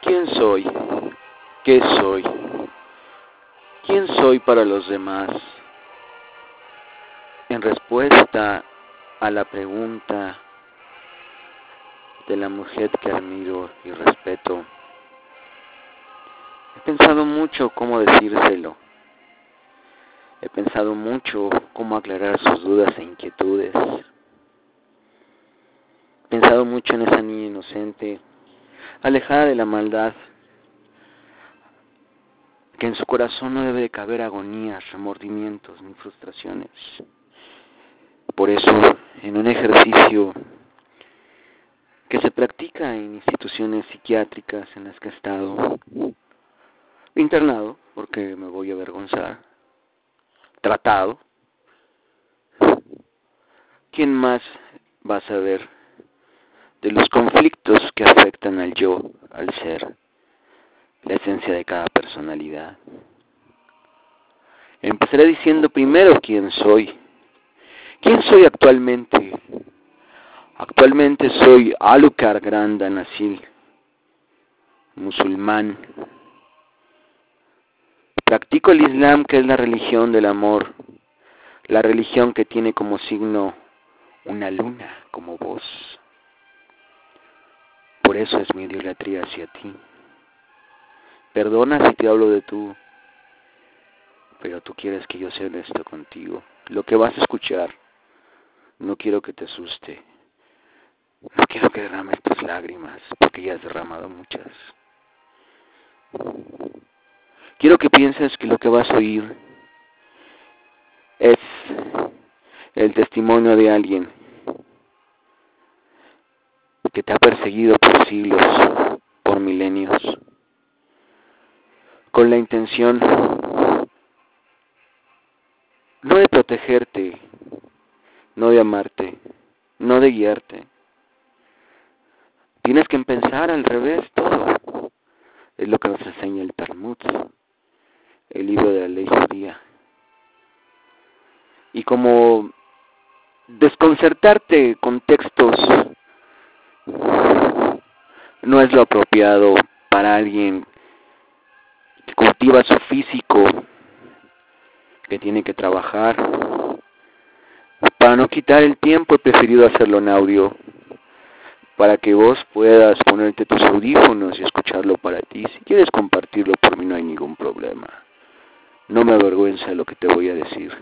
¿Quién soy? ¿Qué soy? ¿Quién soy para los demás? En respuesta a la pregunta de la mujer que admiro y respeto, he pensado mucho cómo decírselo. He pensado mucho cómo aclarar sus dudas e inquietudes. He pensado mucho en esa niña inocente, alejada de la maldad, que en su corazón no debe de caber agonías, remordimientos ni frustraciones. Por eso, en un ejercicio que se practica en instituciones psiquiátricas en las que he estado internado, porque me voy a avergonzar, tratado, ¿quién más va a saber de los conflictos que afectan al yo, al ser, la esencia de cada personalidad? Empezaré diciendo primero quién soy. ¿Quién soy actualmente? Actualmente soy Alucard Granda Nasil, musulmán. Practico el Islam, que es la religión del amor, la religión que tiene como signo una luna como voz. Por eso es mi idolatría hacia ti. Perdona si te hablo de tú, pero tú quieres que yo sea honesto contigo. Lo que vas a escuchar, no quiero que te asuste. No quiero que derrames tus lágrimas, porque ya has derramado muchas. Quiero que pienses que lo que vas a oír es el testimonio de alguien que te ha perseguido por siglos, por milenios, con la intención no de protegerte, no de amarte, no de guiarte. Tienes que pensar al revés todo. Es lo que nos enseña el Talmud, el libro de la ley judía. Y como desconcertarte con textos no es lo apropiado para alguien que cultiva su físico, que tiene que trabajar. Para no quitar el tiempo he preferido hacerlo en audio, para que vos puedas ponerte tus audífonos y escucharlo para ti. Si quieres compartirlo, por mí no hay ningún problema. No me avergüenza lo que te voy a decir.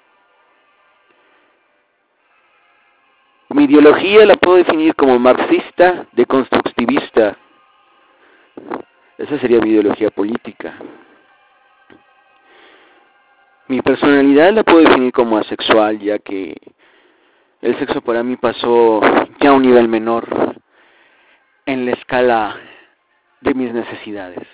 Mi ideología la puedo definir como marxista, deconstructivista. Esa sería mi ideología política. Mi personalidad la puedo definir como asexual, ya que el sexo para mí pasó ya a un nivel menor en la escala de mis necesidades.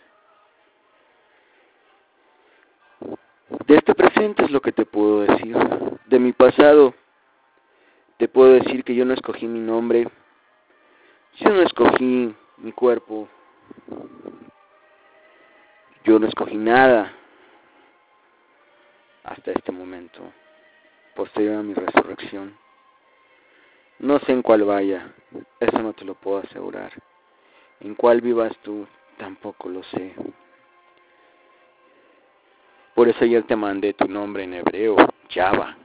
De este presente es lo que te puedo decir. De mi pasado te puedo decir que yo no escogí mi nombre, yo no escogí mi cuerpo, yo no escogí nada hasta este momento, posterior a mi resurrección. No sé en cuál vaya, eso no te lo puedo asegurar. En cuál vivas tú, tampoco lo sé. Por eso ayer te mandé tu nombre en hebreo, Java.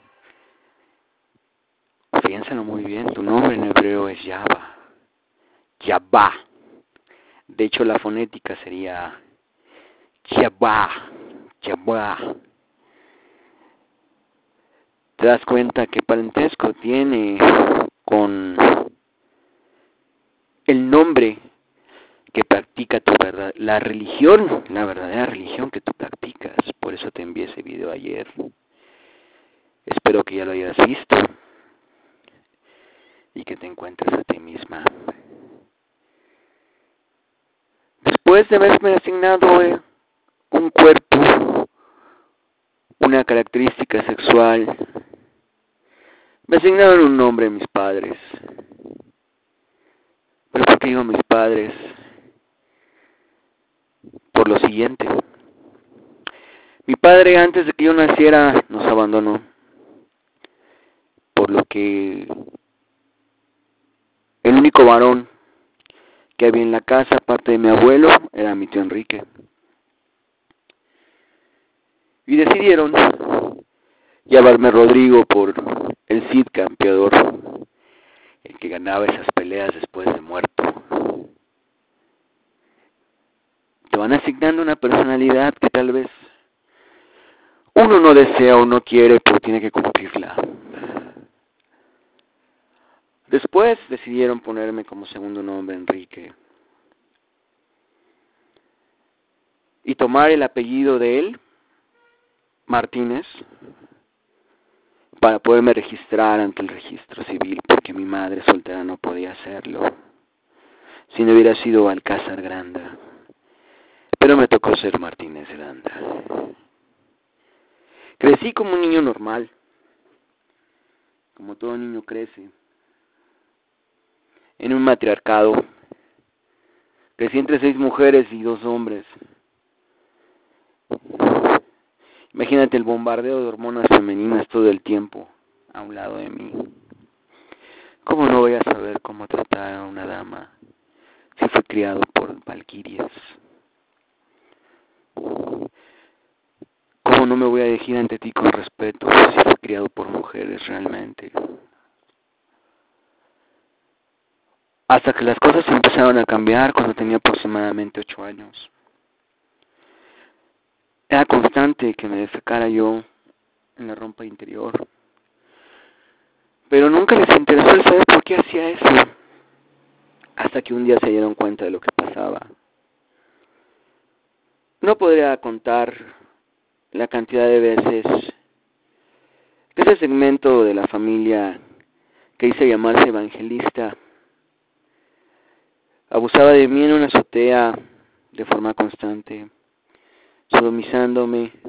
Piénsalo muy bien, tu nombre en hebreo es Java. Jabá. De hecho, la fonética sería Jabá. Jabá. Te das cuenta qué parentesco tiene con el nombre que practica tu verdad, la religión, la verdadera religión que tú practicas. Por eso te envié ese video ayer. Espero que ya lo hayas visto y que te encuentres a ti misma. Después de haberme asignado un cuerpo, una característica sexual, me asignaron un nombre mis padres. ¿Pero por qué digo mis padres? Por lo siguiente. Mi padre, antes de que yo naciera, nos abandonó. Por lo que el único varón que había en la casa, aparte de mi abuelo, era mi tío Enrique. Y decidieron llamarme Rodrigo por el Cid campeador, el que ganaba esas peleas después de muerto. Te van asignando una personalidad que tal vez uno no desea o no quiere, pero tiene que cumplirla. Después decidieron ponerme como segundo nombre Enrique y tomar el apellido de él, Martínez, para poderme registrar ante el registro civil, porque mi madre soltera no podía hacerlo si no hubiera sido Alcázar Granda. Pero me tocó ser Martínez Granda. Crecí como un niño normal, como todo niño crece, en un matriarcado. Crecí entre 6 mujeres y 2 hombres. Imagínate el bombardeo de hormonas femeninas todo el tiempo a un lado de mí. ¿Cómo no voy a saber cómo tratar a una dama si fue criado por valquirias? ¿Cómo no me voy a dirigir ante ti con respeto si fue criado por mujeres realmente? Hasta que las cosas empezaron a cambiar cuando tenía aproximadamente 8 años. Era constante que me defecara yo en la ropa interior. Pero nunca les interesó el saber por qué hacía eso. Hasta que un día se dieron cuenta de lo que pasaba. No podría contar la cantidad de veces que ese segmento de la familia que hice llamarse evangelista abusaba de mí en una azotea de forma constante, sodomizándome,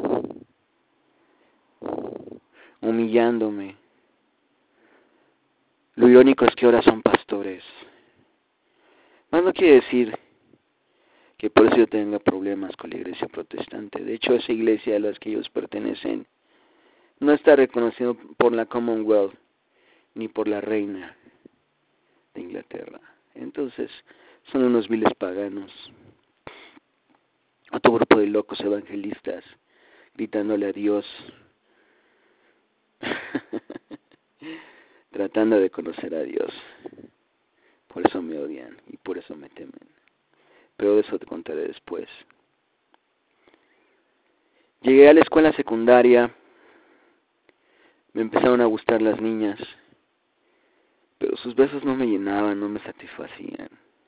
humillándome. Lo irónico es que ahora son pastores. Más no quiere decir que por eso yo tenga problemas con la iglesia protestante. De hecho, esa iglesia a la que ellos pertenecen no está reconocido por la Commonwealth ni por la reina de Inglaterra. Entonces, son unos viles paganos. Otro grupo de locos evangelistas gritándole a Dios, tratando de conocer a Dios. Por eso me odian y por eso me temen. Pero de eso te contaré después. Llegué a la escuela secundaria, me empezaron a gustar las niñas, pero sus besos no me llenaban, no me satisfacían.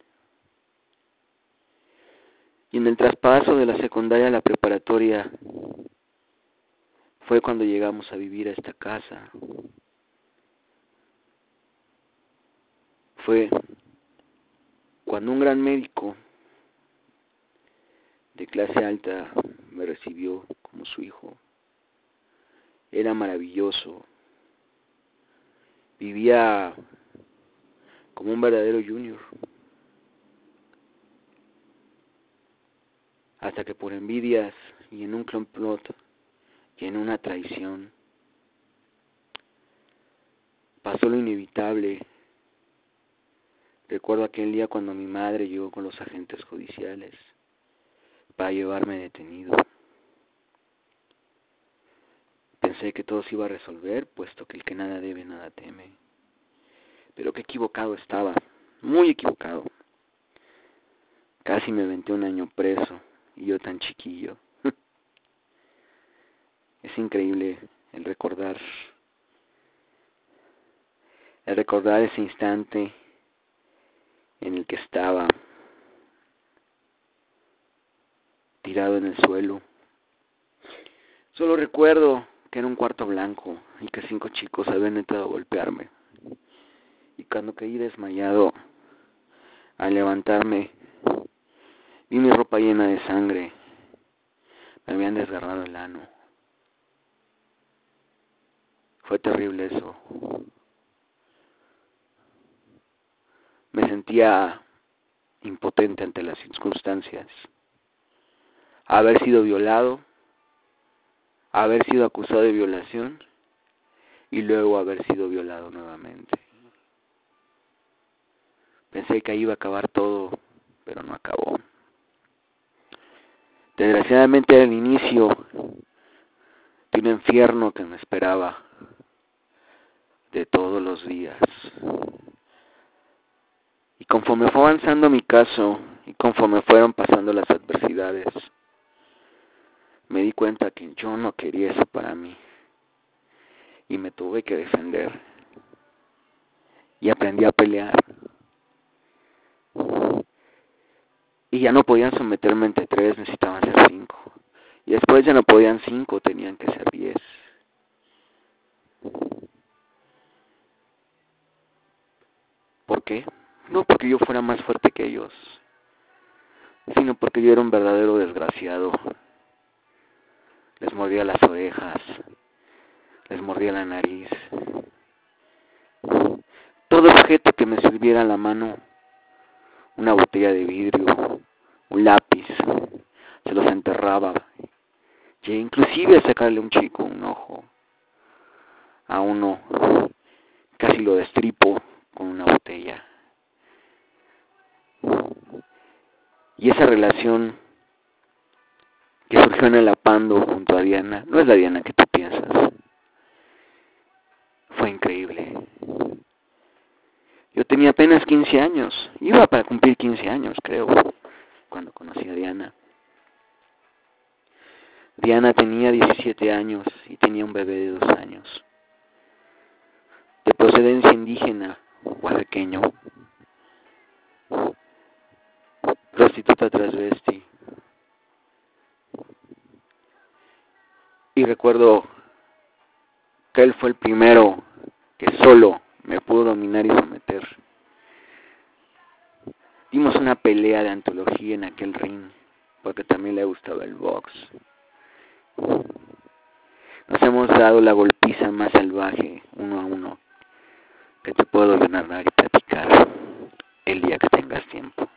Y en el traspaso de la secundaria a la preparatoria fue cuando llegamos a vivir a esta casa. Fue cuando un gran médico de clase alta me recibió como su hijo. Era maravilloso. Vivía como un verdadero junior. Hasta que por envidias y en un complot y en una traición pasó lo inevitable. Recuerdo aquel día cuando mi madre llegó con los agentes judiciales para llevarme detenido. Pensé que todo se iba a resolver, puesto que el que nada debe, nada teme. Pero qué equivocado estaba, muy equivocado. Casi me aventé 1 año preso, y yo tan chiquillo. Es increíble el recordar ese instante en el que estaba tirado en el suelo. Solo recuerdo que era un cuarto blanco y que 5 chicos habían entrado a golpearme. Y cuando caí desmayado, al levantarme, vi mi ropa llena de sangre. Me habían desgarrado el ano. Fue terrible eso. Me sentía impotente ante las circunstancias. Haber sido violado, haber sido acusado de violación y luego haber sido violado nuevamente. Pensé que ahí iba a acabar todo pero no acabó. Desgraciadamente era el inicio de un infierno que me esperaba de todos los días. Y conforme fue avanzando mi caso y conforme fueron pasando las adversidades, me di cuenta que yo no quería eso para mí. Y me tuve que defender. Y aprendí a pelear. Y ya no podían someterme entre 3, necesitaban ser 5. Y después ya no podían 5, tenían que ser 10. ¿Por qué? No porque yo fuera más fuerte que ellos, sino porque yo era un verdadero desgraciado. Les mordía las orejas, les mordía la nariz. Todo objeto que me sirviera a la mano, una botella de vidrio, un lápiz, se los enterraba. Y inclusive a sacarle a un chico un ojo. A uno casi lo destripo con una botella. Y esa relación que surgió en el Apando junto a Diana, no es la Diana que tú piensas. Fue increíble. Yo tenía apenas 15 años, iba para cumplir 15 años, creo, cuando conocí a Diana. Diana tenía 17 años y tenía un bebé de 2 años. De procedencia indígena, oaxaqueño, prostituta transvesti. Y recuerdo que él fue el primero que solo me pudo dominar y someter. Dimos una pelea de antología en aquel ring, porque también le gustaba el box. Nos hemos dado la golpiza más salvaje, 1 a 1, que te puedo narrar y platicar el día que tengas tiempo.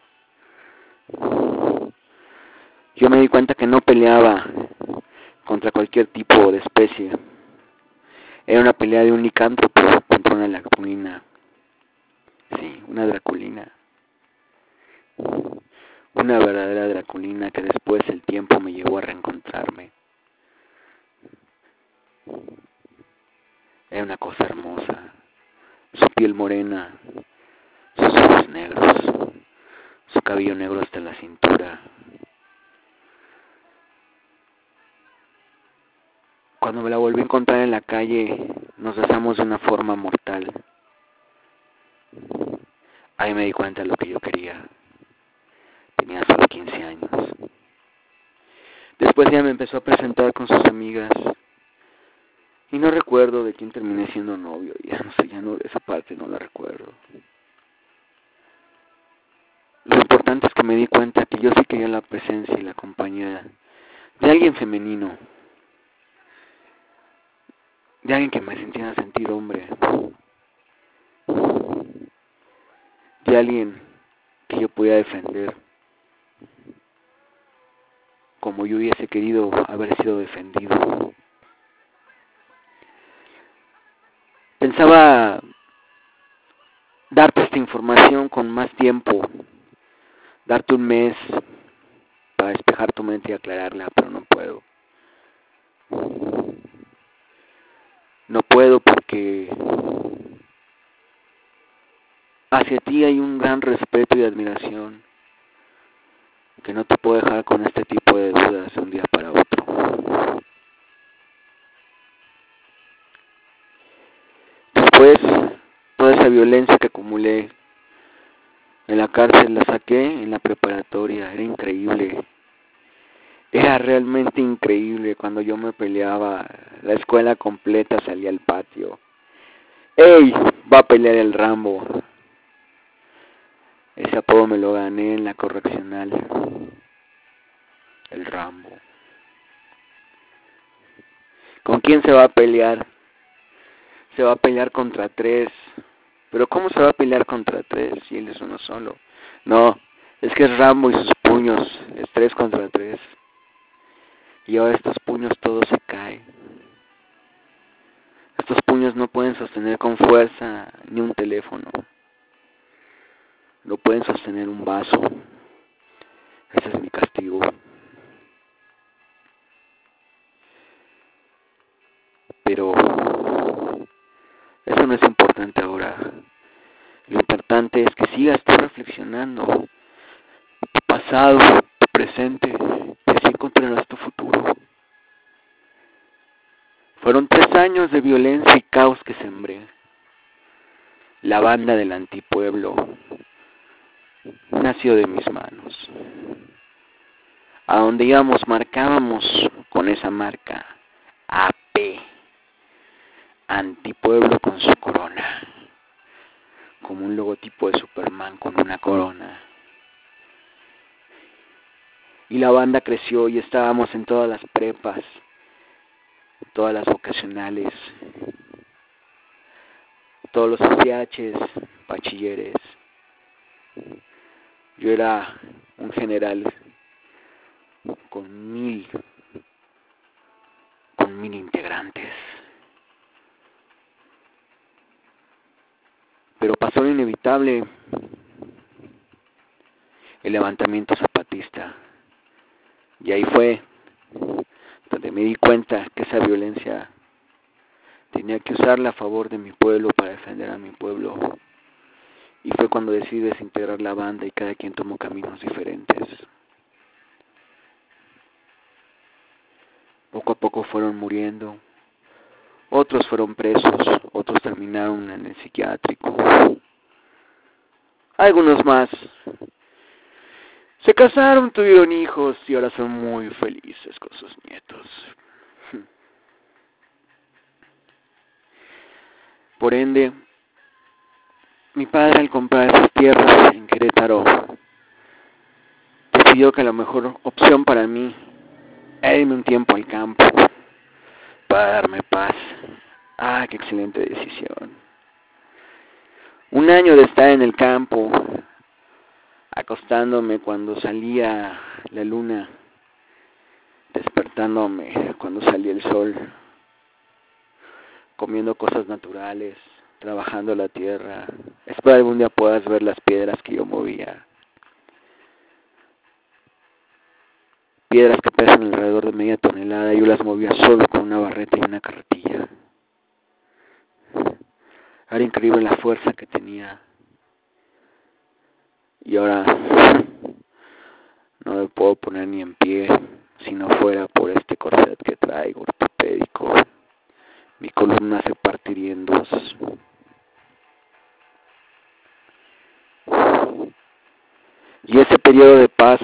Yo me di cuenta que no peleaba contra cualquier tipo de especie. Era una pelea de un licántropo contra una draculina. Sí, una draculina. Una verdadera draculina que después el tiempo me llevó a reencontrarme. Era una cosa hermosa. Su piel morena, sus ojos negros, su cabello negro hasta la cintura. Cuando me la volví a encontrar en la calle, nos besamos de una forma mortal. Ahí me di cuenta de lo que yo quería. Tenía solo 15 años. Después ella me empezó a presentar con sus amigas. Y no recuerdo de quién terminé siendo novio. Ya no sé, esa parte no la recuerdo. Lo importante es que me di cuenta que yo sí quería la presencia y la compañía de alguien femenino. De alguien que me sintiera sentir hombre. De alguien que yo pudiera defender como yo hubiese querido haber sido defendido. Pensaba darte esta información con más tiempo, darte un mes para despejar tu mente y aclararla, pero no puedo. No puedo porque hacia ti hay un gran respeto y admiración que no te puedo dejar con este tipo de dudas de un día para otro. Después, toda esa violencia que acumulé en la cárcel la saqué en la preparatoria. Era increíble. Era realmente increíble cuando yo me peleaba. La escuela completa salía al patio. ¡Ey! Va a pelear el Rambo. Ese apodo me lo gané en la correccional. El Rambo. ¿Con quién se va a pelear? Se va a pelear contra 3. Pero ¿cómo se va a pelear contra 3 si él es uno solo? No, es que es Rambo y sus puños. Es 3 contra 3. Y ahora estos puños todos se caen. Estos puños no pueden sostener con fuerza ni un teléfono. No pueden sostener un vaso. Ese es mi castigo. Pero eso no es importante ahora. Lo importante es que sigas tú reflexionando tu pasado, tu presente, y así encontrarás tu futuro. Fueron 3 años de violencia y caos que sembré. La banda del antipueblo nació de mis manos. A donde íbamos marcábamos con esa marca AP, antipueblo con su corona, como un logotipo de Superman con una corona. Y la banda creció y estábamos en todas las prepas, todas las vocacionales, todos los CCHs, bachilleres. Yo era un general con mil integrantes. Pero pasó lo inevitable, el levantamiento zapatista. Y ahí fue donde me di cuenta que esa violencia tenía que usarla a favor de mi pueblo para defender a mi pueblo. Y fue cuando decidí desintegrar la banda y cada quien tomó caminos diferentes. Poco a poco fueron muriendo. Otros fueron presos, otros terminaron en el psiquiátrico. Algunos más se casaron, tuvieron hijos y ahora son muy felices con sus nietos. Por ende, mi padre al comprar esas tierras en Querétaro decidió que la mejor opción para mí era irme un tiempo al campo para darme paz. Ah, qué excelente decisión. 1 año de estar en el campo, acostándome cuando salía la luna, despertándome cuando salía el sol, comiendo cosas naturales, trabajando la tierra. Espero algún día puedas ver las piedras que yo movía. Piedras que pesan alrededor de media tonelada, yo las movía solo con una barreta y una carretilla. Era increíble la fuerza que tenía. Y ahora no me puedo poner ni en pie si no fuera por este corset que traigo ortopédico. Mi columna se partiría en 2. Y ese periodo de paz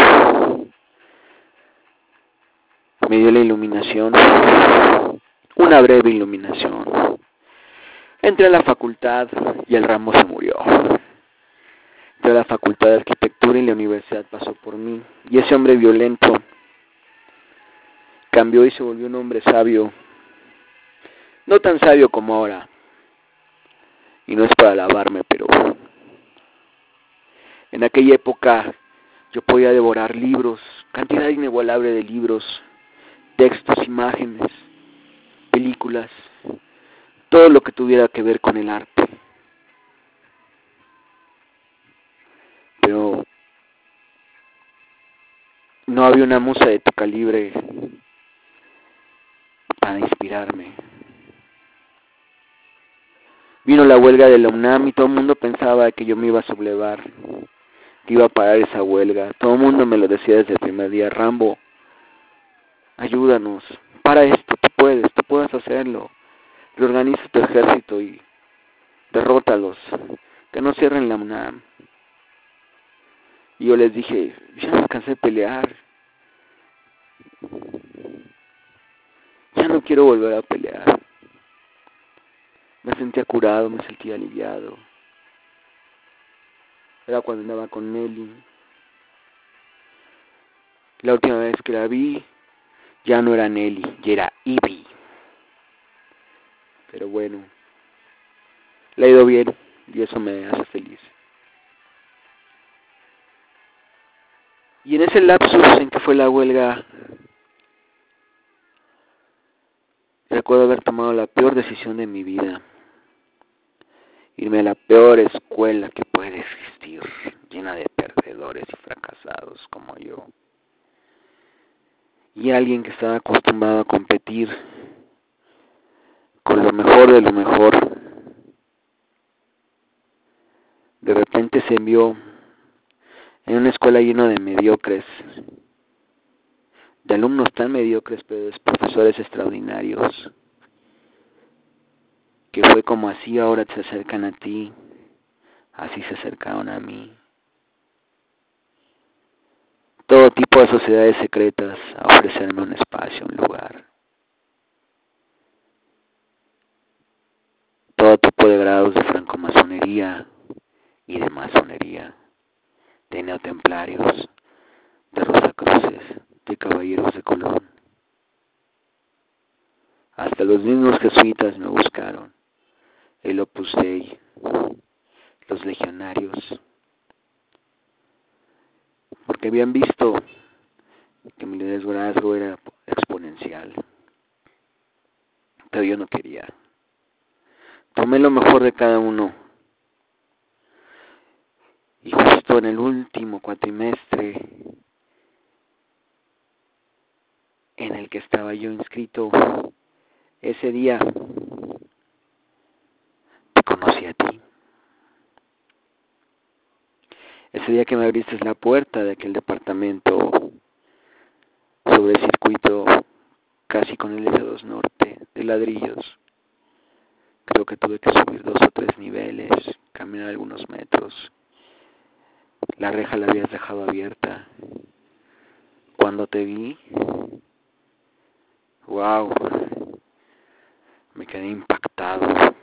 me dio la iluminación, una breve iluminación. Entré a la facultad y el ramo se murió. Entré a la facultad de arquitectura y la universidad pasó por mí. Y ese hombre violento cambió y se volvió un hombre sabio. No tan sabio como ahora. Y no es para alabarme, pero en aquella época yo podía devorar libros, cantidad inigualable de libros, textos, imágenes, películas, todo lo que tuviera que ver con el arte. Pero no había una musa de tu calibre para inspirarme. Vino la huelga de la UNAM y todo el mundo pensaba que yo me iba a sublevar, que iba a parar esa huelga. Todo el mundo me lo decía desde el primer día: Rambo, ayúdanos, para esto, tú puedes hacerlo. Reorganiza tu ejército y derrótalos, que no cierren la UNAM. Y yo les dije: ya me cansé de pelear, ya no quiero volver a pelear. Me sentía curado, me sentía aliviado. Era cuando andaba con Nelly. La última vez que la vi, ya no era Nelly, ya era Ivy. Pero bueno, le ha ido bien y eso me hace feliz. Y en ese lapsus en que fue la huelga, recuerdo haber tomado la peor decisión de mi vida. Irme a la peor escuela que puede existir, llena de perdedores y fracasados como yo. Y alguien que estaba acostumbrado a competir con lo mejor de lo mejor, de repente se vio en una escuela llena de mediocres, de alumnos tan mediocres, pero de profesores extraordinarios, que fue como así ahora se acercan a ti, así se acercaron a mí. Todo tipo de sociedades secretas a ofrecerme un espacio, un lugar. Todo tipo de grados de francomasonería y de masonería, de neotemplarios, de rosacruces, de caballeros de Colón. Hasta los mismos jesuitas me buscaron, el Opus Dei, los legionarios, porque habían visto que mi liderazgo era exponencial, pero yo no quería. Tomé lo mejor de cada uno, y justo en el último cuatrimestre en el que estaba yo inscrito, ese día te conocí a ti. Ese día que me abriste la puerta de aquel departamento sobre circuito, casi con el F2 Norte, de ladrillos. Creo que tuve que subir 2 o 3 niveles, caminar algunos metros. La reja la habías dejado abierta. Cuando te vi, wow, me quedé impactado,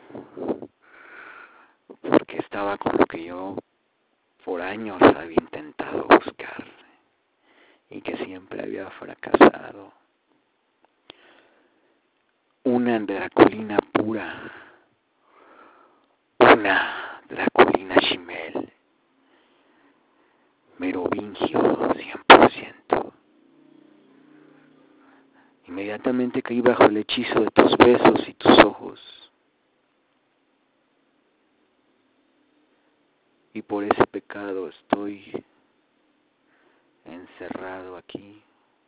porque estaba con lo que yo por años había intentado buscar y que siempre había fracasado. Una draculina pura, una draculina Shimel, merovingio 100%. Inmediatamente caí bajo el hechizo de tus besos y tus ojos. Y por ese pecado estoy encerrado aquí.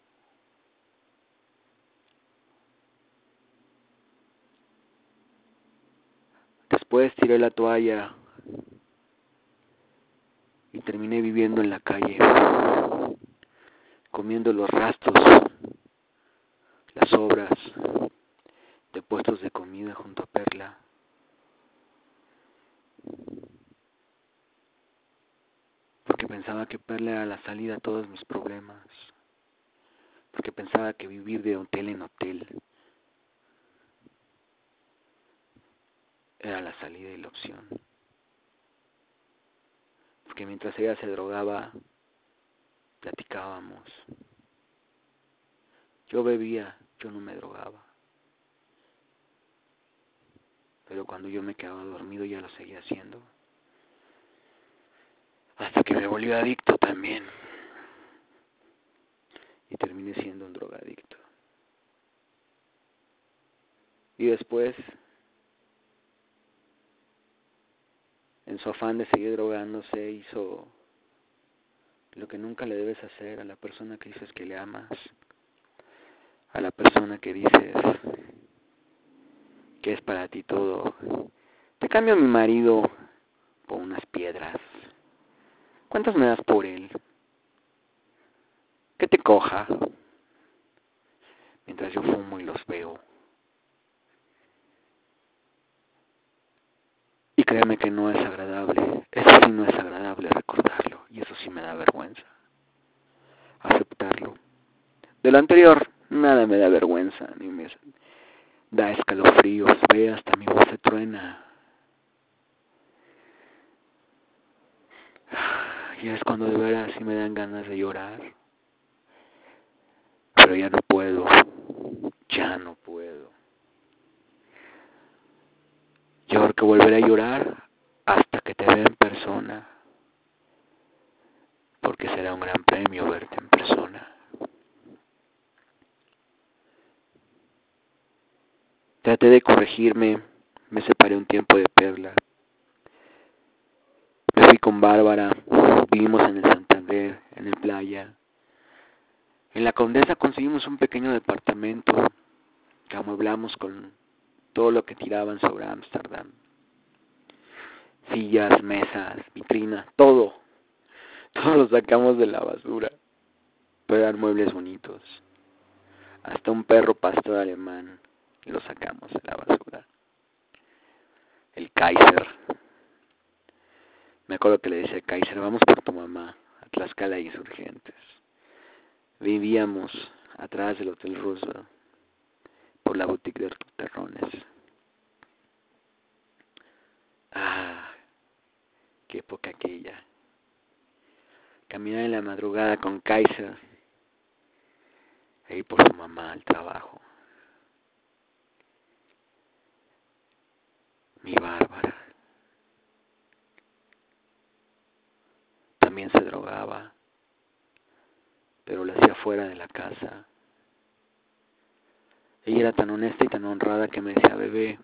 Después tiré la toalla y terminé viviendo en la calle, comiendo los rastros, las sobras de puestos de comida junto a Perla. Porque pensaba que Perla era la salida a todos mis problemas. Porque pensaba que vivir de hotel en hotel era la salida y la opción. Porque mientras ella se drogaba, platicábamos. Yo bebía, yo no me drogaba. Pero cuando yo me quedaba dormido ya lo seguía haciendo. Hasta que me volví adicto también. Y terminé siendo un drogadicto. Y después, en su afán de seguir drogándose, hizo lo que nunca le debes hacer a la persona que dices que le amas, a la persona que dices que es para ti todo. Te cambio a mi marido por unas piedras. ¿Cuántas me das por él? Que te coja. Mientras yo fumo y los veo. Y créeme que no es agradable. Eso sí no es agradable recordarlo. Y eso sí me da vergüenza. Aceptarlo. De lo anterior, nada me da vergüenza. Ni me da escalofríos. Ve, hasta mi voz se truena. Y es cuando de veras sí me dan ganas de llorar. Pero ya no puedo. Ya no puedo. Yo creo que volveré a llorar hasta que te vea en persona. Porque será un gran premio verte en persona. Traté de corregirme. Me separé un tiempo de Perla. Me fui con Bárbara. Vivimos en el Santander, en el Playa. En la Condesa conseguimos un pequeño departamento que amueblamos con todo lo que tiraban sobre Ámsterdam. Sillas, mesas, vitrinas, todo. Todo lo sacamos de la basura. Pero eran muebles bonitos. Hasta un perro pastor alemán lo sacamos de la basura. El Kaiser. Me acuerdo que le decía al Kaiser, vamos por tu mamá, a Tlaxcala y Insurgentes. Vivíamos atrás del Hotel Roosevelt, por la boutique de Terrones. Ah, qué época aquella. Caminar en la madrugada con Kaiser e ir por su mamá al trabajo. Mi Bárbara. También se drogaba, pero lo hacía fuera de la casa. Ella era tan honesta y tan honrada que me decía, bebé,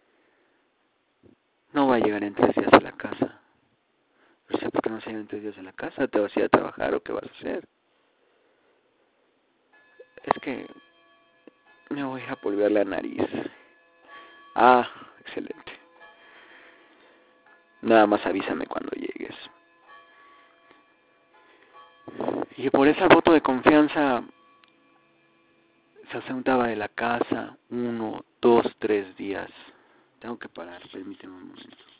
no va a llegar en 3 días a la casa. Yo decía, ¿por qué no se llegan en 3 días a la casa? ¿Te vas a ir a trabajar o qué vas a hacer? Es que me voy a polvear la nariz. Ah, excelente. Nada más avísame cuando llegues. Y por ese voto de confianza se ausentaba de la casa 1, 2, 3 días. Tengo que parar, permíteme un momento.